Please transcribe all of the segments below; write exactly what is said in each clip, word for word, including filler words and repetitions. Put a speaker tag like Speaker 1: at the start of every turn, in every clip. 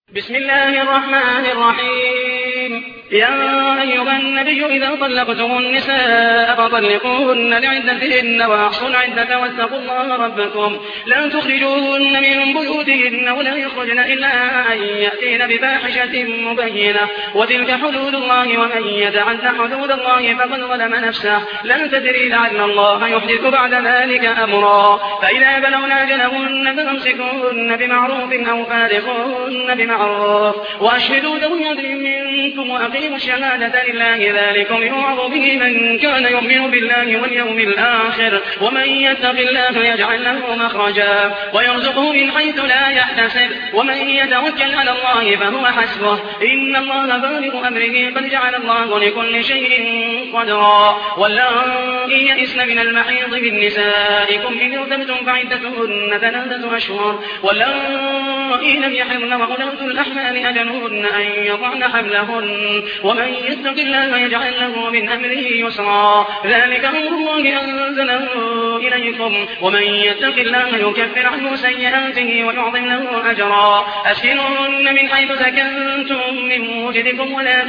Speaker 1: بسم الله الرحمن الرحيم يا أيها النبي إذا طلقتم النساء فطلقوهن لعدتهن وأحصوا العدة واتقوا الله ربكم لا تخرجوهن من بيوتهن ولا يخرجن إلا أن يأتين بفاحشة مبينة وتلك حدود الله ومن يتعد حدود الله فقد ظلم نفسه لا تدري لعل الله يحدث بعد ذلك أمرا فإذا بلغن أجلهن فأمسكوهن بمعروف أو فارقوهن بمعروف وأشهدوا ذوي عدل منكم وأقيموا الشهادة لله ذلكم يوعظ به من كان يؤمن بالله واليوم الآخر ومن يتق الله يجعل له مخرجا ويرزقه من حيث لا يحتسب ومن يتوكل على الله فهو حسبه إن الله بالغ أمره قد جعل الله لكل شيء قدرا واللائي يئسن من المحيض من نسائكم إن ارتبتم فعدتهن ثلاثة أشهر واللائي لم يحضن وأولاة الأحمال أجلهن أن يضعن حملهن ومن يتق الله يجعل له من أمره يسرا ذلك أمر الله أنزله إليكم ومن يتق الله يكفر عنه سيئاته ويعظم له أجرا أسكنوهن من حيث سكنتم من وجدكم ولا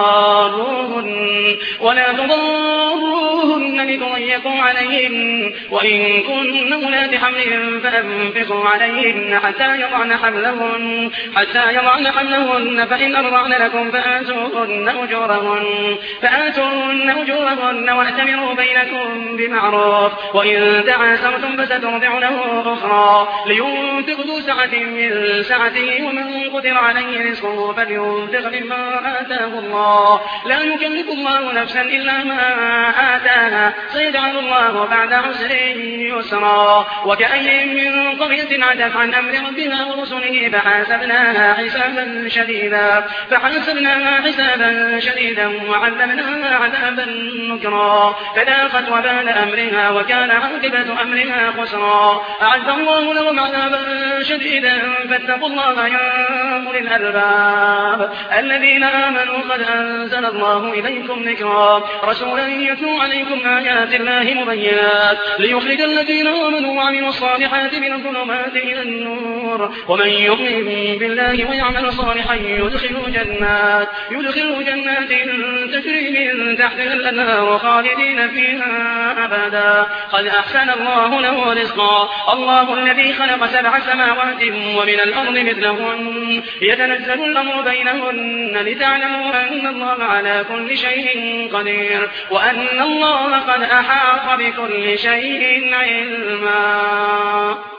Speaker 1: تضاروهن ولا تضاروهن لتضيقوا عليهن وإن كن أولات حمل فأنفقوا عليهن حتى يضعن حملهن حتى يضعن حملهن فإن أرضعن لكم فآتوهن أجورهن فآتوهن أجورهن وأتمروا بينكم بمعروف وإن تعاسرتم فسترضع له أخرى لينفق ذو سعة من سعته ومن قدر عليه رزقه فلينفق مما آتاه الله لا يكلف الله نفسا إلا ما آتاها سيجعل الله بعد عسر يسرا وكأي من قرية عتت عن أمر ربها ورسله فحاسبناها حسابا شديدا فحاسبناها حسابا شديدا وعذبناها عذابا نكرا فذاقت وبال أمرها وكان عاقبة أمرها خسرا أعد الله لهم عذابا شديدا فاتقوا الله يا أولي الألباب الذين آمنوا قد أنزل الله إليكم ذكرا رسولا يتلو عليكم آيات الله مبينات ليخرج الذين آمنوا وعملوا الصالحات من الظلمات إلى النور ومن يؤمن بالله ويعمل صالحا يدخله جنات يدخله جنات تجري من تحتها الأنهار خالدين فيها أبدا قد أحسن الله له رزقا الله الذي خلق سبع سماوات ومن الأرض مثلهن يتنزل الأمر بينهن لتعلموا أن الله على كل شيء قدير وأن الله قد أحاط بكل شيء علما